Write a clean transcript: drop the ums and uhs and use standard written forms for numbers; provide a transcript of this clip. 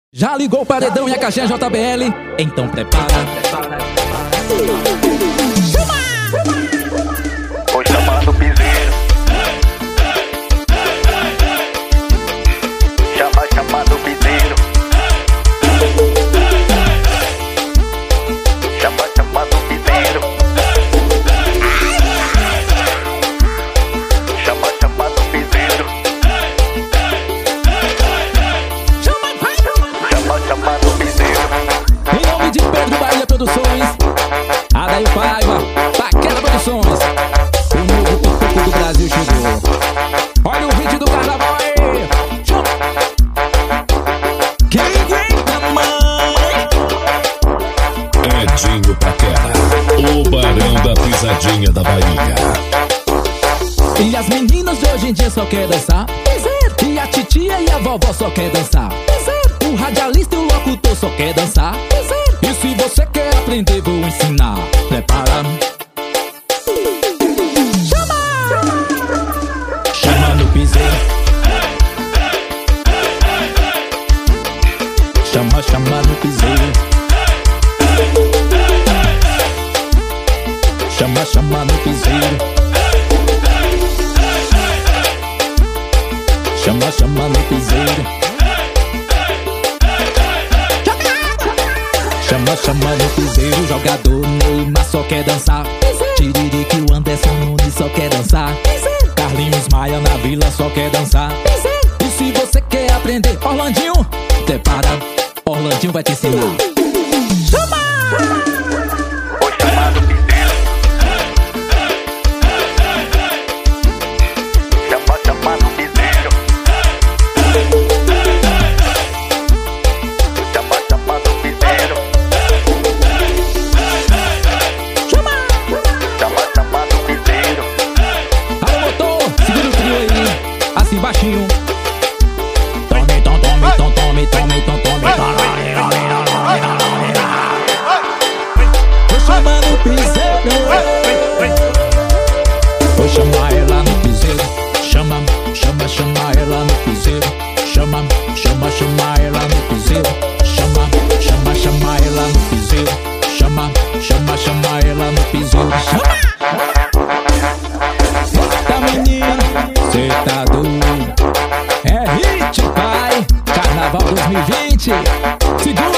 Já ligou o paredão e a caixinha JBL? Então prepara. Vou chamar no piseiro. Chama no piseiro. Chama no piseiro. Chama no piseiro. Chama no piseiro. Em nome de Pedro Bahia Produções, Adair Paiva, Paquera Produções, o novo pipoco do Brasil chegou. Olha o vídeo do carnaval aí. Quem da mãe? Edinho Paquera, o barão da pisadinha da Bahia. E as meninas de hoje em dia só querem dançar. E a titia e a vovó só querem dançar. O radialista e o locutor só quer dançar. E se você quer aprender, vou ensinar. Prepara. Chama no piseiro. Chama no piseiro. Chama no piseiro. Chama no piseiro. Chama no piseiro. Jogador Neymar só quer dançar. Tiririque, o Anderson Nunes só quer dançar. Carlinhos Maia na vila só quer dançar. E se você quer aprender, Orlandinho, prepara, Orlandinho vai te ensinar. Vou chamar no piseiro. Chama no piseiro. Chama no piseiro. Chama no piseiro. Alô, motor, segura o trio aí, assim baixinho. Tome, tome, tome, tome, tome, tome, tome. Vou chamar no piseiro. Vou chamar ela no piseiro. Chama ela no piseiro. Chama ela no piseiro. Chama ela no piseiro. Chama ela no piseiro. Tá menino, cê tá doido. É hit, pai. Carnaval 2020. Segura.